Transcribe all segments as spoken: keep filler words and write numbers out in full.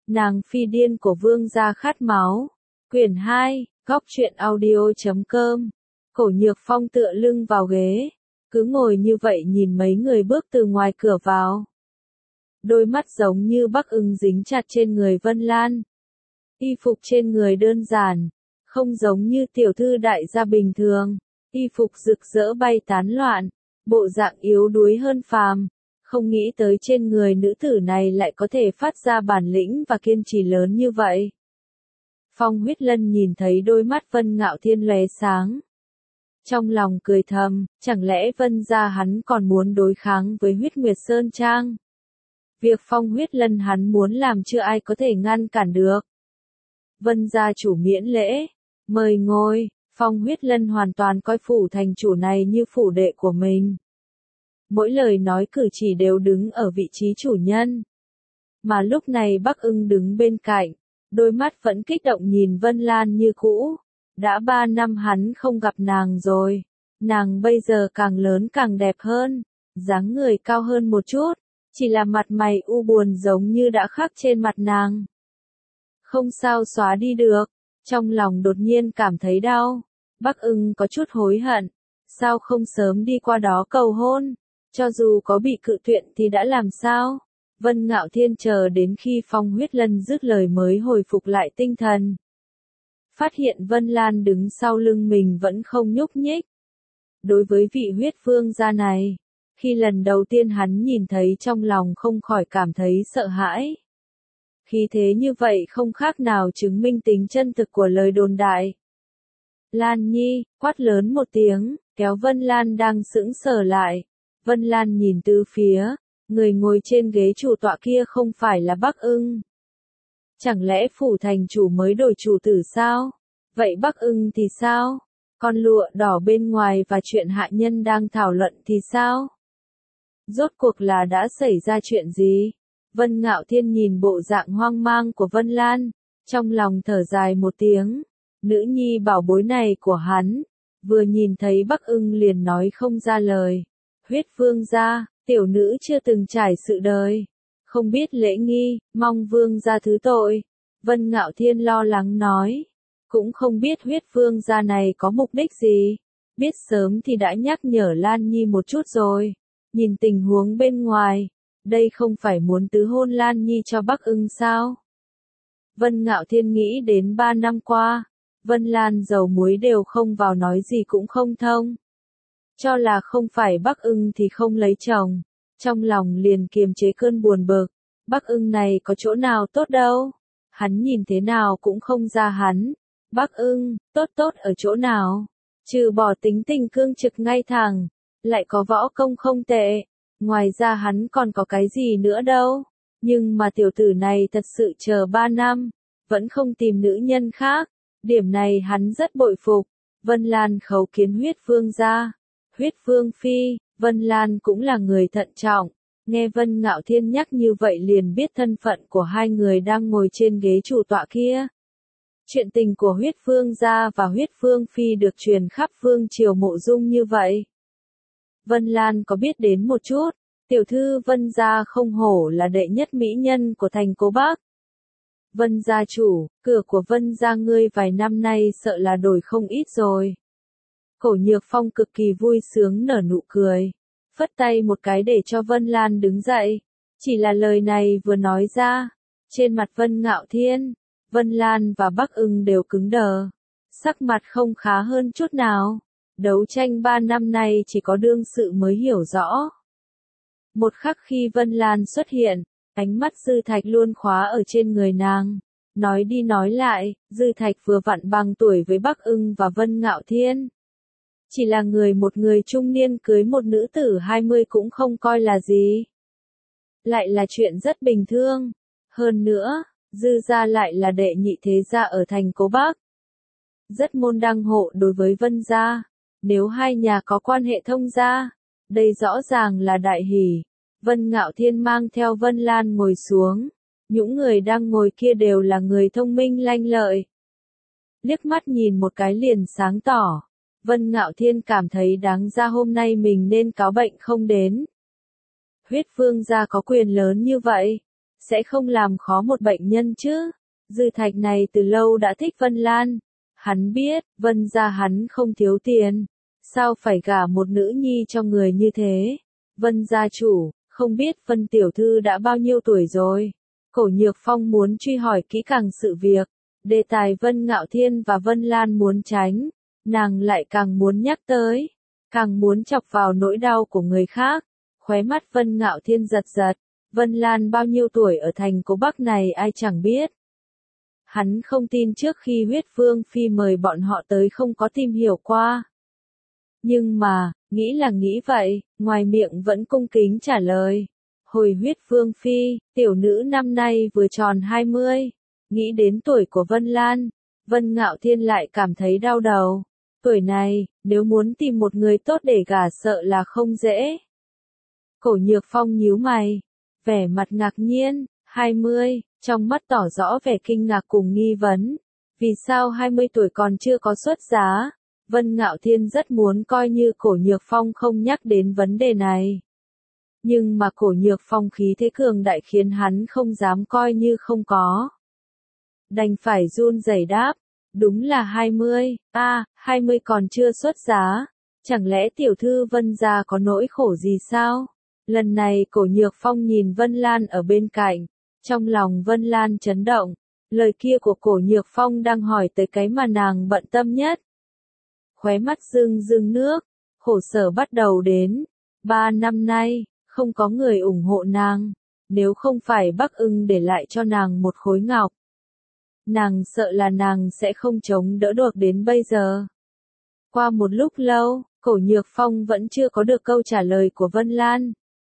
Nàng phi điên của vương gia khát máu. Quyển hai, góc truyện audio chấm com. Cổ Nhược Phong tựa lưng vào ghế, cứ ngồi như vậy nhìn mấy người bước từ ngoài cửa vào. Đôi mắt giống như Bắc Ưng dính chặt trên người Vân Lan. Y phục trên người đơn giản, không giống như tiểu thư đại gia bình thường. Y phục rực rỡ bay tán loạn, bộ dạng yếu đuối hơn phàm. Không nghĩ tới trên người nữ tử này lại có thể phát ra bản lĩnh và kiên trì lớn như vậy. Phong Huyết Lân nhìn thấy đôi mắt Vân Ngạo Thiên lóe sáng. Trong lòng cười thầm, chẳng lẽ Vân gia hắn còn muốn đối kháng với Huyết Nguyệt Sơn Trang? Việc Phong Huyết Lân hắn muốn làm chưa ai có thể ngăn cản được. Vân gia chủ miễn lễ, mời ngồi. Phong Huyết Lân hoàn toàn coi phủ thành chủ này như phủ đệ của mình. Mỗi lời nói cử chỉ đều đứng ở vị trí chủ nhân. Mà lúc này Bắc Ưng đứng bên cạnh, đôi mắt vẫn kích động nhìn Vân Lan như cũ. Đã ba năm hắn không gặp nàng rồi. Nàng bây giờ càng lớn càng đẹp hơn, dáng người cao hơn một chút, chỉ là mặt mày u buồn giống như đã khắc trên mặt nàng. Không sao xóa đi được, trong lòng đột nhiên cảm thấy đau. Bắc Ưng có chút hối hận, sao không sớm đi qua đó cầu hôn, cho dù có bị cự tuyệt thì đã làm sao? Vân Ngạo Thiên chờ đến khi Phong Huyết Lân dứt lời mới hồi phục lại tinh thần. Phát hiện Vân Lan đứng sau lưng mình vẫn không nhúc nhích. Đối với vị huyết vương gia này, khi lần đầu tiên hắn nhìn thấy trong lòng không khỏi cảm thấy sợ hãi. Khí thế như vậy không khác nào chứng minh tính chân thực của lời đồn đại. Lan Nhi, quát lớn một tiếng, kéo Vân Lan đang sững sờ lại. Vân Lan nhìn từ phía, người ngồi trên ghế chủ tọa kia không phải là Bắc Ưng. Chẳng lẽ phủ thành chủ mới đổi chủ tử sao? Vậy Bắc Ưng thì sao? Con lụa đỏ bên ngoài và chuyện hạ nhân đang thảo luận thì sao? Rốt cuộc là đã xảy ra chuyện gì? Vân Ngạo Thiên nhìn bộ dạng hoang mang của Vân Lan, trong lòng thở dài một tiếng. Nữ nhi bảo bối này của hắn, vừa nhìn thấy Bắc Ưng liền nói không ra lời. Huyết vương gia, tiểu nữ chưa từng trải sự đời, không biết lễ nghi, mong vương gia thứ tội. Vân Ngạo Thiên lo lắng nói, cũng không biết huyết vương gia này có mục đích gì, biết sớm thì đã nhắc nhở Lan Nhi một chút rồi. Nhìn tình huống bên ngoài, đây không phải muốn tứ hôn Lan Nhi cho Bắc Ưng sao? Vân Ngạo Thiên nghĩ đến ba năm qua, Vân Lan dầu muối đều không vào nói gì cũng không thông. Cho là không phải Bắc Ưng thì không lấy chồng, trong lòng liền kiềm chế cơn buồn bực. Bắc Ưng này có chỗ nào tốt đâu, hắn nhìn thế nào cũng không ra hắn. Bắc Ưng, tốt tốt ở chỗ nào? Trừ bỏ tính tình cương trực ngay thẳng, lại có võ công không tệ. Ngoài ra hắn còn có cái gì nữa đâu. Nhưng mà tiểu tử này thật sự chờ ba năm, vẫn không tìm nữ nhân khác. Điểm này hắn rất bội phục. Vân Lan khấu kiến huyết vương gia. Huyết vương phi, Vân Lan cũng là người thận trọng. Nghe Vân Ngạo Thiên nhắc như vậy liền biết thân phận của hai người đang ngồi trên ghế chủ tọa kia. Chuyện tình của huyết vương gia và huyết vương phi được truyền khắp vương triều Mộ Dung như vậy. Vân Lan có biết đến một chút, tiểu thư Vân gia không hổ là đệ nhất mỹ nhân của thành Cố Bắc. Vân gia chủ, cửa của Vân gia ngươi vài năm nay sợ là đổi không ít rồi. Cổ Nhược Phong cực kỳ vui sướng nở nụ cười, phất tay một cái để cho Vân Lan đứng dậy. Chỉ là lời này vừa nói ra, trên mặt Vân Ngạo Thiên, Vân Lan và Bắc Ưng đều cứng đờ, sắc mặt không khá hơn chút nào. Đấu tranh ba năm nay chỉ có đương sự mới hiểu rõ. Một khắc khi Vân Lan xuất hiện, ánh mắt Dư Thạch luôn khóa ở trên người nàng. Nói đi nói lại, Dư Thạch vừa vặn bằng tuổi với Bắc Ưng và Vân Ngạo Thiên. Chỉ là người một người trung niên cưới một nữ tử hai mươi cũng không coi là gì. Lại là chuyện rất bình thường. Hơn nữa, Dư gia lại là đệ nhị thế gia ở thành Cố Bắc. Rất môn đăng hộ đối với Vân gia. Nếu hai nhà có quan hệ thông gia, đây rõ ràng là đại hỷ. Vân Ngạo Thiên mang theo Vân Lan ngồi xuống. Những người đang ngồi kia đều là người thông minh lanh lợi. Liếc mắt nhìn một cái liền sáng tỏ. Vân Ngạo Thiên cảm thấy đáng ra hôm nay mình nên cáo bệnh không đến. Huyết vương gia có quyền lớn như vậy, sẽ không làm khó một bệnh nhân chứ. Dư Thạch này từ lâu đã thích Vân Lan. Hắn biết, Vân gia hắn không thiếu tiền. Sao phải gả một nữ nhi cho người như thế? Vân gia chủ, không biết Vân tiểu thư đã bao nhiêu tuổi rồi? Cổ Nhược Phong muốn truy hỏi kỹ càng sự việc. Đề tài Vân Ngạo Thiên và Vân Lan muốn tránh. Nàng lại càng muốn nhắc tới. Càng muốn chọc vào nỗi đau của người khác. Khóe mắt Vân Ngạo Thiên giật giật. Vân Lan bao nhiêu tuổi ở thành Cố Bắc này ai chẳng biết. Hắn không tin trước khi Huyết Vương Phi mời bọn họ tới không có tìm hiểu qua. Nhưng mà, nghĩ là nghĩ vậy, ngoài miệng vẫn cung kính trả lời. Hồi Huyết Vương Phi, tiểu nữ năm nay vừa tròn hai mươi. Nghĩ đến tuổi của Vân Lan, Vân Ngạo Thiên lại cảm thấy đau đầu. Tuổi này, nếu muốn tìm một người tốt để gả sợ là không dễ. Cổ Nhược Phong nhíu mày, vẻ mặt ngạc nhiên, hai mươi, trong mắt tỏ rõ vẻ kinh ngạc cùng nghi vấn. Vì sao hai mươi tuổi còn chưa có xuất giá? Vân Ngạo Thiên rất muốn coi như Cổ Nhược Phong không nhắc đến vấn đề này. Nhưng mà Cổ Nhược Phong khí thế cường đại khiến hắn không dám coi như không có. Đành phải run rẩy đáp, đúng là hai mươi, a, à, hai mươi còn chưa xuất giá. Chẳng lẽ tiểu thư Vân gia có nỗi khổ gì sao? Lần này Cổ Nhược Phong nhìn Vân Lan ở bên cạnh, trong lòng Vân Lan chấn động, lời kia của Cổ Nhược Phong đang hỏi tới cái mà nàng bận tâm nhất. Khóe mắt rưng rưng nước, khổ sở bắt đầu đến, ba năm nay, không có người ủng hộ nàng, nếu không phải Bắc Ưng để lại cho nàng một khối ngọc. Nàng sợ là nàng sẽ không chống đỡ được đến bây giờ. Qua một lúc lâu, Cổ Nhược Phong vẫn chưa có được câu trả lời của Vân Lan.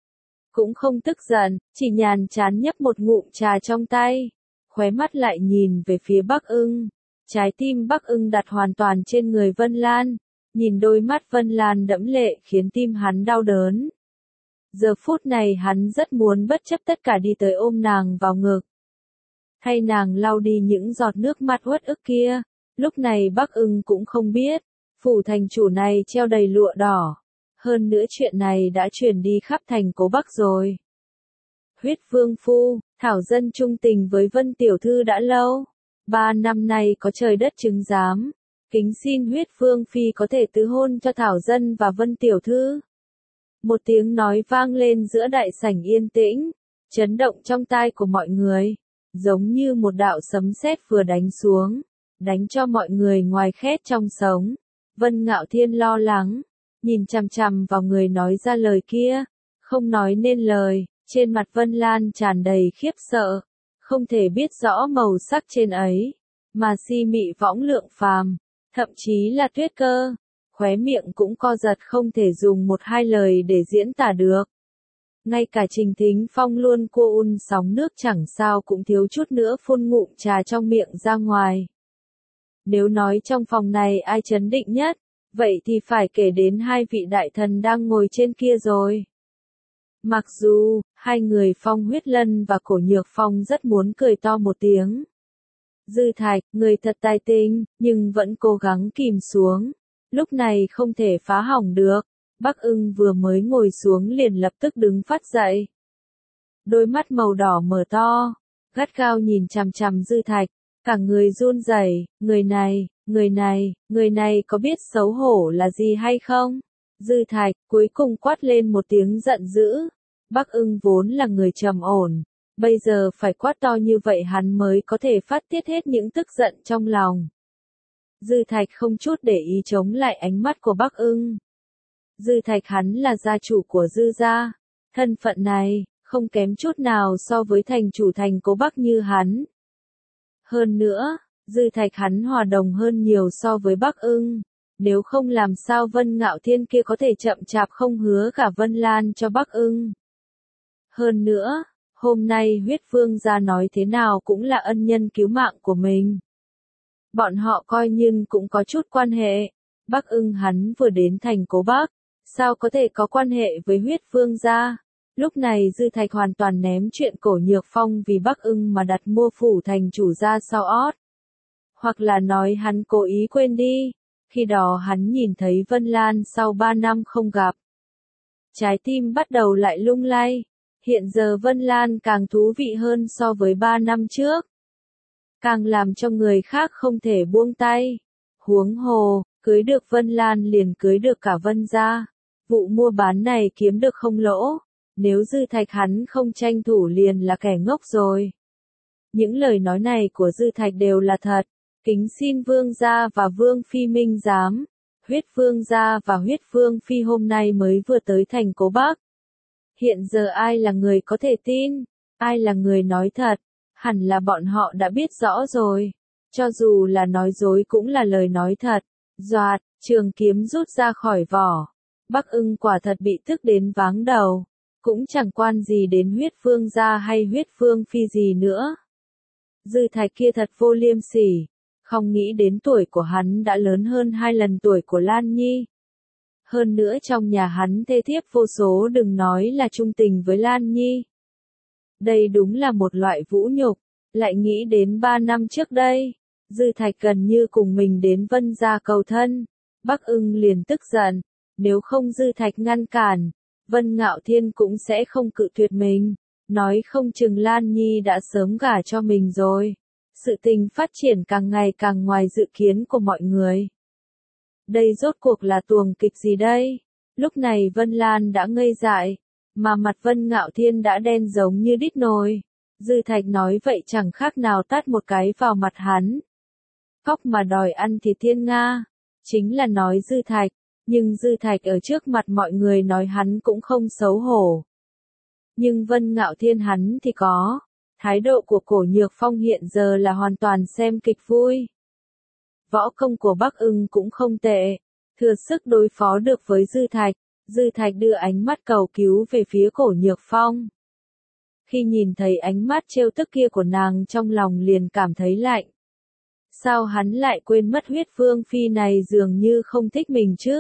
Cũng không tức giận, chỉ nhàn chán nhấp một ngụm trà trong tay, khóe mắt lại nhìn về phía Bắc Ưng. Trái tim Bắc Ưng đặt hoàn toàn trên người Vân Lan, nhìn đôi mắt Vân Lan đẫm lệ khiến tim hắn đau đớn. Giờ phút này hắn rất muốn bất chấp tất cả đi tới ôm nàng vào ngực. Thay nàng lau đi những giọt nước mắt uất ức kia, lúc này Bắc Ưng cũng không biết, phủ thành chủ này treo đầy lụa đỏ. Hơn nữa chuyện này đã truyền đi khắp thành Cố Bắc rồi. Huyết Vương Phu, Thảo Dân trung tình với Vân Tiểu Thư đã lâu. Ba năm nay có trời đất chứng giám. Kính xin Huyết Vương Phi có thể tứ hôn cho Thảo Dân và Vân Tiểu Thư. Một tiếng nói vang lên giữa đại sảnh yên tĩnh, chấn động trong tai của mọi người. Giống như một đạo sấm sét vừa đánh xuống, đánh cho mọi người ngoài khét trong sống. Vân Ngạo Thiên lo lắng, nhìn chằm chằm vào người nói ra lời kia, không nói nên lời, trên mặt Vân Lan tràn đầy khiếp sợ, không thể biết rõ màu sắc trên ấy, mà si mị võng lượng phàm, thậm chí là tuyết cơ, khóe miệng cũng co giật không thể dùng một hai lời để diễn tả được. Ngay cả Trình Thính Phong luôn cô un sóng nước chẳng sao cũng thiếu chút nữa phun ngụm trà trong miệng ra ngoài. Nếu nói trong phòng này ai chấn định nhất, vậy thì phải kể đến hai vị đại thần đang ngồi trên kia rồi. Mặc dù, hai người Phong Huyết Lân và Cổ Nhược Phong rất muốn cười to một tiếng. Dư Thạch, người thật tài tình, nhưng vẫn cố gắng kìm xuống. Lúc này không thể phá hỏng được. Bắc Ưng vừa mới ngồi xuống liền lập tức đứng phát dậy. Đôi mắt màu đỏ mở to, gắt gao nhìn chằm chằm Dư Thạch, cả người run rẩy, người này, người này, người này có biết xấu hổ là gì hay không? Dư Thạch cuối cùng quát lên một tiếng giận dữ. Bắc Ưng vốn là người trầm ổn, bây giờ phải quát to như vậy hắn mới có thể phát tiết hết những tức giận trong lòng. Dư Thạch không chút để ý chống lại ánh mắt của Bắc Ưng. Dư Thạch hắn là gia chủ của Dư gia, thân phận này, không kém chút nào so với thành chủ thành Cố Bắc như hắn. Hơn nữa, Dư Thạch hắn hòa đồng hơn nhiều so với Bắc Ưng, nếu không làm sao Vân Ngạo Thiên kia có thể chậm chạp không hứa cả Vân Lan cho Bắc Ưng. Hơn nữa, hôm nay Huyết Vương gia nói thế nào cũng là ân nhân cứu mạng của mình. Bọn họ coi như cũng có chút quan hệ, Bắc Ưng hắn vừa đến thành Cố Bắc, sao có thể có quan hệ với Huyết Vương gia? Lúc này Dư Thạch hoàn toàn ném chuyện Cổ Nhược Phong vì Bắc Ưng mà đặt mua phủ thành chủ ra sau ót. Hoặc là nói hắn cố ý quên đi, khi đó hắn nhìn thấy Vân Lan sau ba năm không gặp. Trái tim bắt đầu lại lung lay, Hiện giờ Vân Lan càng thú vị hơn so với ba năm trước. Càng làm cho người khác không thể buông tay. Huống hồ, cưới được Vân Lan liền cưới được cả Vân gia. Vụ mua bán này kiếm được không lỗ. Nếu Dư Thạch hắn không tranh thủ liền là kẻ ngốc rồi. Những lời nói này của Dư Thạch đều là thật. Kính xin Vương gia và Vương Phi minh giám. Huyết Vương gia và Huyết Vương Phi hôm nay mới vừa tới thành Cố Bắc. Hiện giờ ai là người có thể tin? Ai là người nói thật? Hẳn là bọn họ đã biết rõ rồi. Cho dù là nói dối cũng là lời nói thật. Doạt, trường kiếm rút ra khỏi vỏ. Bắc Ưng quả thật bị tức đến váng đầu. Cũng chẳng quan gì đến Huyết Vương gia hay Huyết Vương Phi gì nữa. Dư Thạch kia thật vô liêm sỉ. Không nghĩ đến tuổi của hắn đã lớn hơn hai lần tuổi của Lan Nhi. Hơn nữa trong nhà hắn thê thiếp vô số, đừng nói là trung tình với Lan Nhi. Đây đúng là một loại vũ nhục. Lại nghĩ đến ba năm trước đây, Dư Thạch gần như cùng mình đến Vân gia cầu thân. Bắc Ưng liền tức giận. Nếu không Dư Thạch ngăn cản, Vân Ngạo Thiên cũng sẽ không cự tuyệt mình. Nói không chừng Lan Nhi đã sớm gả cho mình rồi. Sự tình phát triển càng ngày càng ngoài dự kiến của mọi người. Đây rốt cuộc là tuồng kịch gì đây? Lúc này Vân Lan đã ngây dại, mà mặt Vân Ngạo Thiên đã đen giống như đít nồi. Dư Thạch nói vậy chẳng khác nào tát một cái vào mặt hắn. Khóc mà đòi ăn thịt thiên nga. Chính là nói Dư Thạch, nhưng Dư Thạch ở trước mặt mọi người nói hắn cũng không xấu hổ. Nhưng Vân Ngạo Thiên hắn thì có. Thái độ của Cổ Nhược Phong hiện giờ là hoàn toàn xem kịch vui. Võ công của Bắc Ưng cũng không tệ, thừa sức đối phó được với Dư Thạch. Dư Thạch đưa ánh mắt cầu cứu về phía Cổ Nhược Phong. Khi nhìn thấy ánh mắt trêu tức kia của nàng trong lòng liền cảm thấy lạnh. Sao hắn lại quên mất Huyết Vương Phi này dường như không thích mình chứ?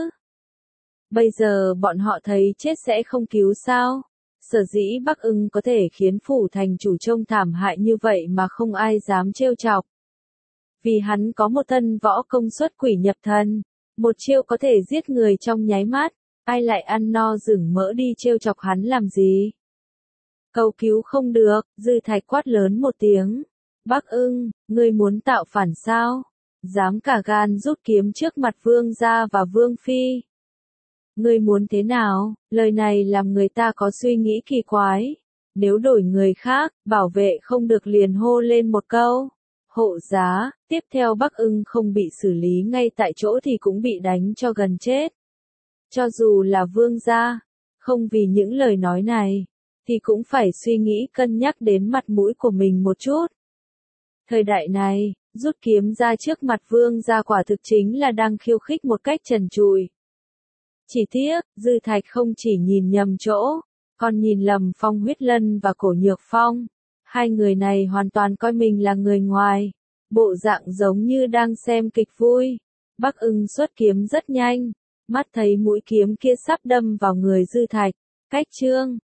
Bây giờ bọn họ thấy chết sẽ không cứu sao? Sở dĩ Bắc Ưng có thể khiến phủ thành chủ trông thảm hại như vậy mà không ai dám trêu chọc. Vì hắn có một thân võ công xuất quỷ nhập thần, một chiêu có thể giết người trong nháy mắt, ai lại ăn no rừng mỡ đi trêu chọc hắn làm gì? Cầu cứu không được, Dư Thạch quát lớn một tiếng. Bắc Ưng, ngươi muốn tạo phản sao? Dám cả gan rút kiếm trước mặt Vương gia và Vương Phi. Ngươi muốn thế nào? Lời này làm người ta có suy nghĩ kỳ quái. Nếu đổi người khác, bảo vệ không được liền hô lên một câu. Hộ giá, tiếp theo Bắc Ưng không bị xử lý ngay tại chỗ thì cũng bị đánh cho gần chết. Cho dù là Vương gia, không vì những lời nói này, thì cũng phải suy nghĩ cân nhắc đến mặt mũi của mình một chút. Thời đại này, rút kiếm ra trước mặt Vương gia quả thực chính là đang khiêu khích một cách trần trụi. Chỉ tiếc, Dư Thạch không chỉ nhìn nhầm chỗ, còn nhìn lầm Phong Huyết Lân và Cổ Nhược Phong. Hai người này hoàn toàn coi mình là người ngoài, bộ dạng giống như đang xem kịch vui. Bắc Ưng xuất kiếm rất nhanh, mắt thấy mũi kiếm kia sắp đâm vào người Dư Thạch, cách chương